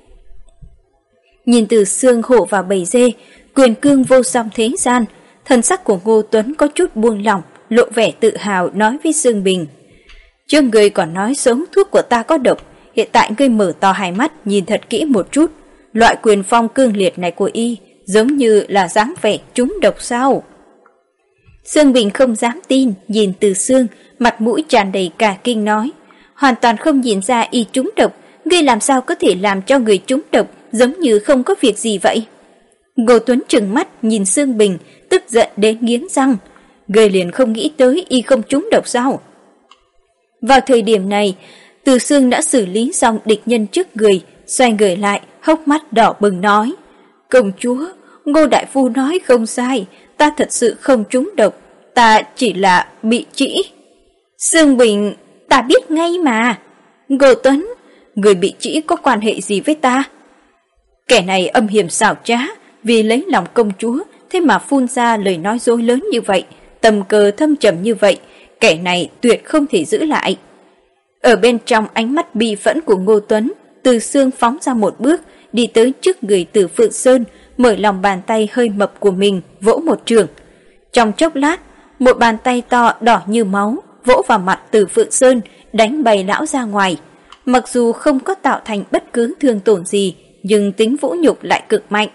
Nhìn Từ Sương hổ vào bầy dê, quyền cương vô song thế gian, thần sắc của Ngô Tuấn có chút buông lỏng, lộ vẻ tự hào nói với Dương Bình: "Trước ngươi còn nói sống thuốc của ta có độc, hiện tại ngươi mở to hai mắt nhìn thật kỹ một chút, loại quyền phong cương liệt này của y giống như là dáng vẻ trúng độc sao?" Dương Bình không dám tin, nhìn Từ Sương, mặt mũi tràn đầy cả kinh nói: "Hoàn toàn không nhìn ra y trúng độc, ngươi làm sao có thể làm cho người trúng độc giống như không có việc gì vậy?" Ngô Tuấn trừng mắt nhìn Dương Bình, tức giận đến nghiến răng: "Ngươi liền không nghĩ tới y không trúng độc sao?" Vào thời điểm này, Từ Sương đã xử lý xong địch nhân trước người, xoay người lại, hốc mắt đỏ bừng nói: "Công chúa, Ngô đại phu nói không sai, ta thật sự không trúng độc, ta chỉ là bị trĩ." Dương Bình: "Ta biết ngay mà." Ngô Tuấn: "Người bị trĩ có quan hệ gì với ta?" Kẻ này âm hiểm xảo trá, vì lấy lòng công chúa, thế mà phun ra lời nói dối lớn như vậy, tầm cờ thâm trầm như vậy, kẻ này tuyệt không thể giữ lại. Ở bên trong ánh mắt bi phẫn của Ngô Tuấn, Từ Sương phóng ra một bước, đi tới trước người Từ Phượng Sơn, mở lòng bàn tay hơi mập của mình, vỗ một trường. Trong chốc lát, một bàn tay to đỏ như máu vỗ vào mặt Từ Phượng Sơn, đánh bay lão ra ngoài. Mặc dù không có tạo thành bất cứ thương tổn gì, nhưng tính vũ nhục lại cực mạnh.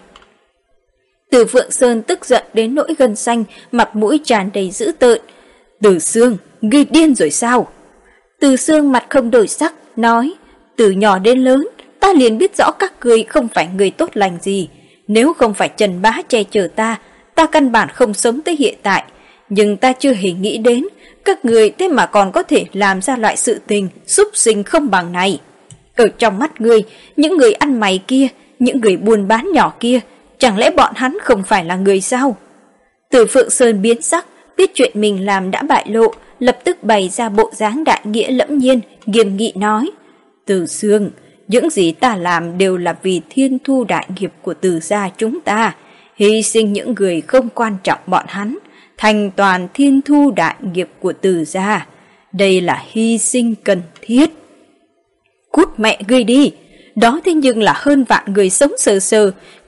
Từ Phượng Sơn tức giận đến nỗi gân xanh, mặt mũi tràn đầy dữ tợn: "Từ Sương, ngươi điên rồi sao?" Từ Sương mặt không đổi sắc, nói: "Từ nhỏ đến lớn, ta liền biết rõ các ngươi không phải người tốt lành gì. Nếu không phải Trần Bá che chở ta, ta căn bản không sống tới hiện tại. Nhưng ta chưa hề nghĩ đến, các ngươi thế mà còn có thể làm ra loại sự tình súc sinh không bằng này. Ở trong mắt ngươi, những người ăn mày kia, những người buôn bán nhỏ kia, chẳng lẽ bọn hắn không phải là người sao?" Từ Phượng Sơn biến sắc, biết chuyện mình làm đã bại lộ, lập tức bày ra bộ dáng đại nghĩa lẫm nhiên, nghiêm nghị nói: "Từ Sương, những gì ta làm đều là vì thiên thu đại nghiệp của Từ gia chúng ta, hy sinh những người không quan trọng bọn hắn, thành toàn thiên thu đại nghiệp của Từ gia. Đây là hy sinh cần thiết." "Cút mẹ ngươi đi, đó thế nhưng là hơn vạn người sống sờ sờ,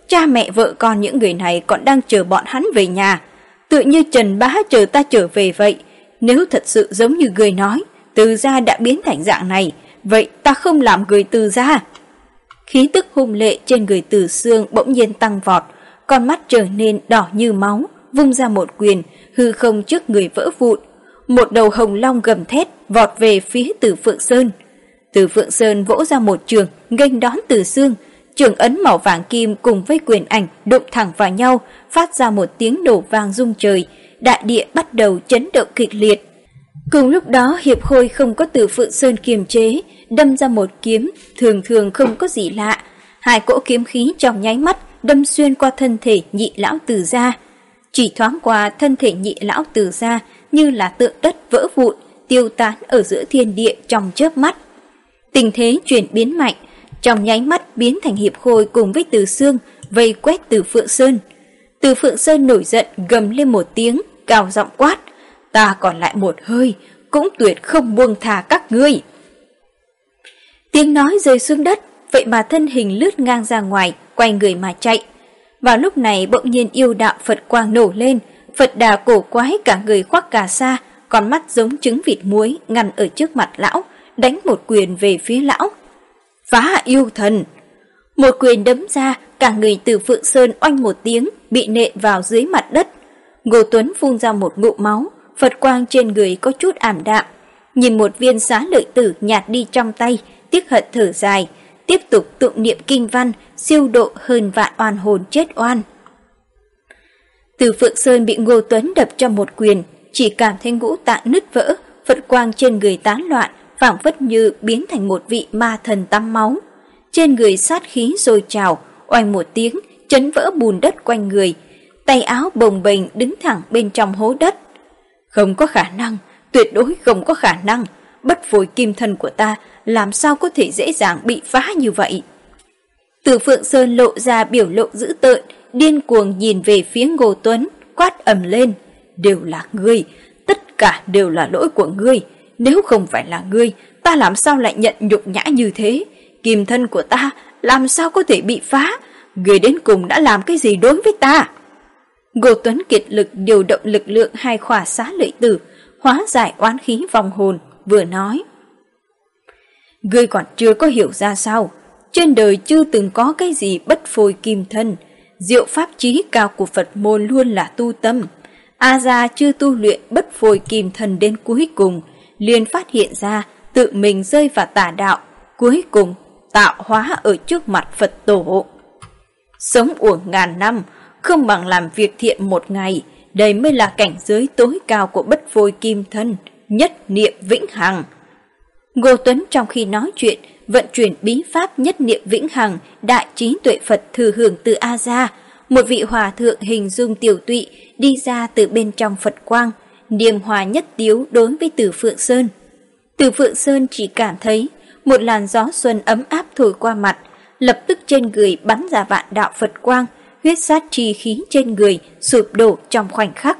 cha mẹ vợ con những người này còn đang chờ bọn hắn về nhà. Tựa như Trần Bá chờ ta trở về vậy. Nếu thật sự giống như người nói, Từ gia đã biến thành dạng này, vậy ta không làm người Từ gia. Khí tức hung lệ trên người Từ Xương bỗng nhiên tăng vọt, con mắt trở nên đỏ như máu, vung ra một quyền, hư không trước người vỡ vụn. Một đầu hồng long gầm thét vọt về phía Từ Phượng Sơn. Từ Phượng Sơn vỗ ra một trường, nghênh đón Từ Xương. Trường ấn màu vàng kim cùng với quyền ảnh đụng thẳng vào nhau, phát ra một tiếng nổ vang rung trời, đại địa bắt đầu chấn động kịch liệt. Cùng lúc đó, Hiệp Khôi không có Từ Phượng Sơn kiềm chế, đâm ra một kiếm, thường không có gì lạ. Hai cỗ kiếm khí trong nháy mắt đâm xuyên qua thân thể Nhị lão Từ gia. Chỉ thoáng qua, thân thể Nhị lão Từ gia như là tượng đất vỡ vụn, tiêu tán ở giữa thiên địa trong chớp mắt. Tình thế chuyển biến mạnh, trong nháy mắt biến thành Hiệp Khôi cùng với Từ Xương vây quét Từ Phượng Sơn. Từ Phượng Sơn nổi giận gầm lên một tiếng, cao giọng quát: "Ta còn lại một hơi, cũng tuyệt không buông tha các ngươi." Tiếng nói rơi xuống đất, vậy mà thân hình lướt ngang ra ngoài, quay người mà chạy. Vào lúc này bỗng nhiên yêu đạo Phật quang nổ lên, Phật Đà cổ quái cả người khoác cà sa, con mắt giống trứng vịt muối ngăn ở trước mặt lão, đánh một quyền về phía lão. "Phá yêu thần!" Một quyền đấm ra, cả người Từ Phượng Sơn oanh một tiếng, bị nện vào dưới mặt đất. Ngô Tuấn phun ra một ngụm máu, Phật quang trên người có chút ảm đạm. Nhìn một viên xá lợi tử nhạt đi trong tay, tiếc hận thở dài, tiếp tục tụng niệm kinh văn, siêu độ hơn vạn oan hồn chết oan. Từ Phượng Sơn bị Ngô Tuấn đập cho một quyền, chỉ cảm thấy ngũ tạng nứt vỡ, Phật quang trên người tán loạn, phảng phất như biến thành một vị ma thần tắm máu. Trên người sát khí sôi trào, oanh một tiếng, chấn vỡ bùn đất quanh người, tay áo bồng bềnh đứng thẳng bên trong hố đất. Không có khả năng, tuyệt đối không có khả năng, bất phôi kim thân của ta làm sao có thể dễ dàng bị phá như vậy. Từ Phượng Sơn lộ ra biểu lộ dữ tợn, điên cuồng nhìn về phía Ngô Tuấn, quát ầm lên: "Đều là ngươi, tất cả đều là lỗi của ngươi, nếu không phải là ngươi, ta làm sao lại nhận nhục nhã như thế? Kim thân của ta làm sao có thể bị phá? Ngươi đến cùng đã làm cái gì đối với ta?" Ngô Tuấn kiệt lực điều động lực lượng hai khỏa xá lợi tử, hóa giải oán khí vong hồn, vừa nói: "Ngươi còn chưa có hiểu ra sao? Trên đời chưa từng có cái gì bất phôi kim thân. Diệu pháp trí cao của Phật môn luôn là tu tâm. A Gia chưa tu luyện bất phôi kim thân đến cuối cùng, liền phát hiện ra tự mình rơi vào tà đạo, cuối cùng tạo hóa ở trước mặt Phật tổ. Sống uổng ngàn năm, không bằng làm việc thiện một ngày, đây mới là cảnh giới tối cao của bất phôi kim thân, nhất niệm vĩnh hằng." Ngô Tuấn trong khi nói chuyện, vận chuyển bí pháp nhất niệm vĩnh hằng, đại trí tuệ Phật thừa hưởng từ A Gia. Một vị hòa thượng hình dung tiểu tụy đi ra từ bên trong Phật quang, niềm hòa nhất tiếu đối với Từ Phượng Sơn. Từ Phượng Sơn chỉ cảm thấy một làn gió xuân ấm áp thổi qua mặt, lập tức trên người bắn ra vạn đạo Phật quang, huyết sát chi khí trên người sụp đổ trong khoảnh khắc.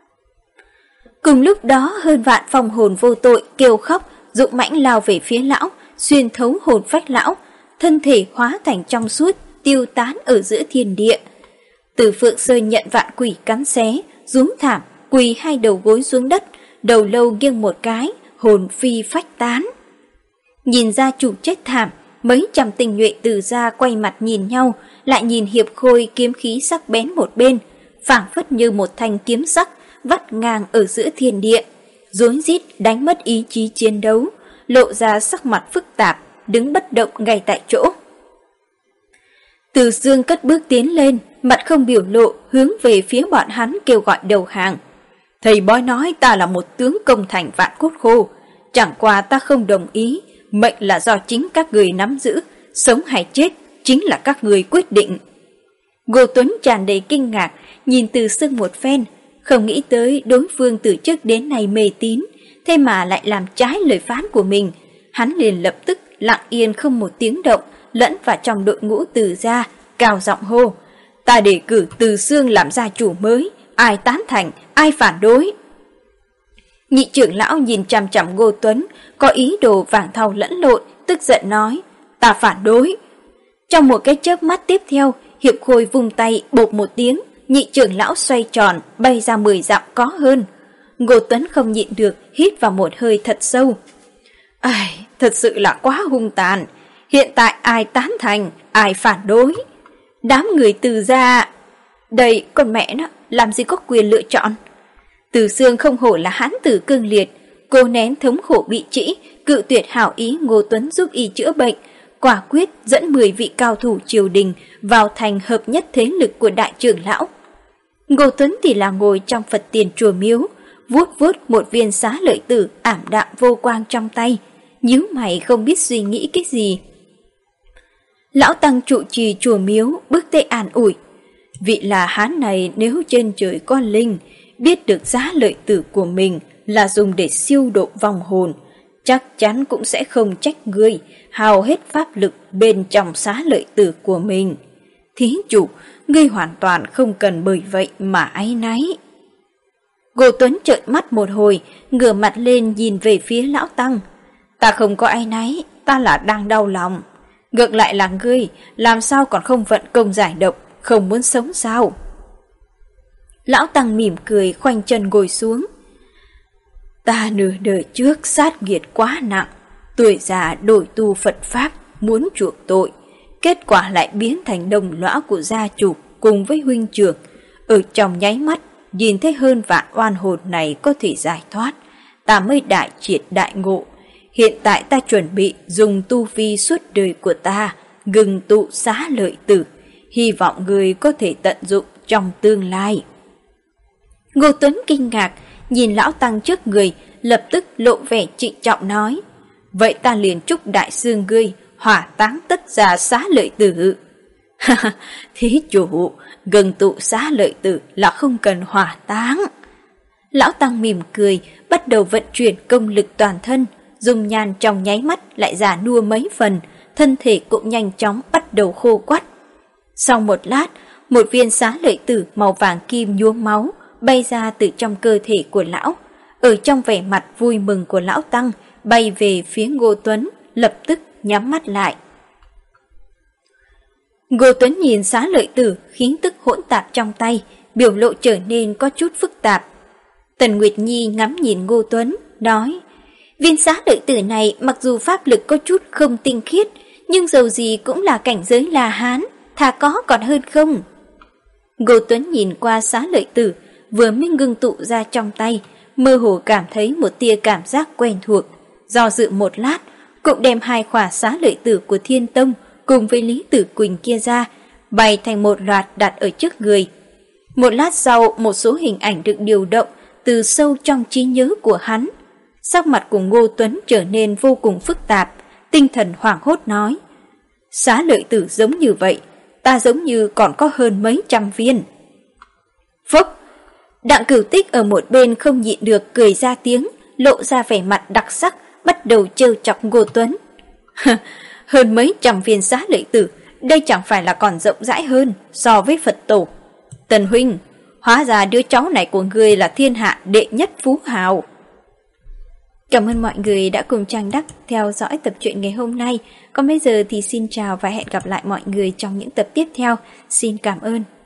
Cùng lúc đó, hơn vạn phong hồn vô tội kêu khóc, dũng mãnh lao về phía lão, xuyên thấu hồn phách lão, thân thể hóa thành trong suốt, tiêu tán ở giữa thiên địa. Từ Phượng Sơn nhận vạn quỷ cắn xé, rúm thảm, quỳ hai đầu gối xuống đất, đầu lâu nghiêng một cái, hồn phi phách tán. Nhìn ra chủ chết thảm, mấy trăm tinh nhuệ Từ gia quay mặt nhìn nhau, lại nhìn Hiệp Khôi kiếm khí sắc bén một bên, phảng phất như một thanh kiếm sắc vắt ngang ở giữa thiên địa, rối rít đánh mất ý chí chiến đấu, lộ ra sắc mặt phức tạp, đứng bất động ngay tại chỗ. Từ Dương cất bước tiến lên, mặt không biểu lộ, hướng về phía bọn hắn kêu gọi đầu hàng. "Thầy bói nói ta là một tướng công thành vạn cốt khô, chẳng qua ta không đồng ý, mệnh là do chính các người nắm giữ, sống hay chết chính là các người quyết định." Ngô Tuấn tràn đầy kinh ngạc, nhìn Từ Dương một phen, không nghĩ tới đối phương từ trước đến nay mê tín, thế mà lại làm trái lời phán của mình. Hắn liền lập tức lặng yên không một tiếng động, lẫn vào trong đội ngũ Từ gia, cao giọng hô: "Ta đề cử Từ Dương làm gia chủ mới, ai tán thành, ai phản đối?" Nhị trưởng lão nhìn chằm chằm Ngô Tuấn, có ý đồ vàng thau lẫn lộn, tức giận nói: "Ta phản đối." Trong một cái chớp mắt tiếp theo, Hiệp Khôi vung tay bộp một tiếng, nhị trưởng lão xoay tròn bay ra 10 dặm có hơn. Ngô Tuấn không nhịn được hít vào một hơi thật sâu. Ai, thật sự là quá hung tàn. Hiện tại ai tán thành, ai phản đối. Đám người Từ gia, đây con mẹ nó, làm gì có quyền lựa chọn. Từ Xương không hổ là hán tử cương liệt, cô nén thống khổ bị trĩ, cự tuyệt hảo ý Ngô Tuấn giúp y chữa bệnh, quả quyết dẫn 10 vị cao thủ triều đình vào thành hợp nhất thế lực của đại trưởng lão. Ngô Tuấn thì là ngồi trong Phật tiền chùa miếu, vuốt vuốt một viên xá lợi tử ảm đạm vô quang trong tay, nhíu mày không biết suy nghĩ cái gì. Lão tăng trụ trì chùa miếu bước tới an ủi. Vị là hán này nếu trên trời có linh, biết được giá lợi tử của mình là dùng để siêu độ vong hồn, chắc chắn cũng sẽ không trách ngươi hao hết pháp lực bên trong xá lợi tử của mình. Thí chủ, ngươi hoàn toàn không cần bởi vậy mà áy náy. Ngô Tuấn trợn mắt một hồi, ngửa mặt lên nhìn về phía lão tăng. Ta không có áy náy, ta là đang đau lòng. Ngược lại là ngươi, làm sao còn không vận công giải độc, không muốn sống sao? Lão tăng mỉm cười khoanh chân ngồi xuống. Ta nửa đời trước sát nghiệt quá nặng, tuổi già đổi tu Phật Pháp muốn chuộc tội, kết quả lại biến thành đồng lõa của gia chủ cùng với huynh trưởng. Ở trong nháy mắt, nhìn thấy hơn vạn oan hồn này có thể giải thoát, ta mới đại triệt đại ngộ. Hiện tại ta chuẩn bị dùng tu vi suốt đời của ta, ngừng tụ xá lợi tử, hy vọng người có thể tận dụng trong tương lai. Ngô Tuấn kinh ngạc, nhìn lão tăng trước người, lập tức lộ vẻ trịnh trọng nói. Vậy ta liền chúc đại sư ngươi hỏa táng tất ra xá lợi tử. Thí chủ, ngừng tụ xá lợi tử là không cần hỏa táng. Lão tăng mỉm cười, bắt đầu vận chuyển công lực toàn thân, dung nhan trong nháy mắt lại già nua mấy phần, thân thể cũng nhanh chóng bắt đầu khô quắt. Sau một lát, một viên xá lợi tử màu vàng kim nhuốm máu bay ra từ trong cơ thể của lão. Ở trong vẻ mặt vui mừng của lão tăng, bay về phía Ngô Tuấn, lập tức nhắm mắt lại. Ngô Tuấn nhìn xá lợi tử, khí tức hỗn tạp trong tay, biểu lộ trở nên có chút phức tạp. Tần Nguyệt Nhi ngắm nhìn Ngô Tuấn, nói, viên xá lợi tử này mặc dù pháp lực có chút không tinh khiết, nhưng dầu gì cũng là cảnh giới La Hán, thà có còn hơn không. Ngô Tuấn nhìn qua xá lợi tử, vừa mới ngưng tụ ra trong tay, mơ hồ cảm thấy một tia cảm giác quen thuộc. Do dự một lát, cũng đem 2 khỏa xá lợi tử của Thiên Tông cùng với Lý Tử Quỳnh kia ra, bày thành một loạt đặt ở trước người. Một lát sau, một số hình ảnh được điều động từ sâu trong trí nhớ của hắn. Sắc mặt của Ngô Tuấn trở nên vô cùng phức tạp, tinh thần hoảng hốt nói. Xá lợi tử giống như vậy, ta giống như còn có hơn mấy trăm viên. Phốc! Đặng Cửu Tích ở một bên không nhịn được cười ra tiếng, lộ ra vẻ mặt đặc sắc, bắt đầu trêu chọc Ngô Tuấn. Hơn mấy trăm viên xá lợi tử, đây chẳng phải là còn rộng rãi hơn so với Phật tổ. Tần huynh, hóa ra đứa cháu này của ngươi là thiên hạ đệ nhất phú hào. Cảm ơn mọi người đã cùng Trang Đắc theo dõi tập truyện ngày hôm nay. Còn bây giờ thì xin chào và hẹn gặp lại mọi người trong những tập tiếp theo. Xin cảm ơn.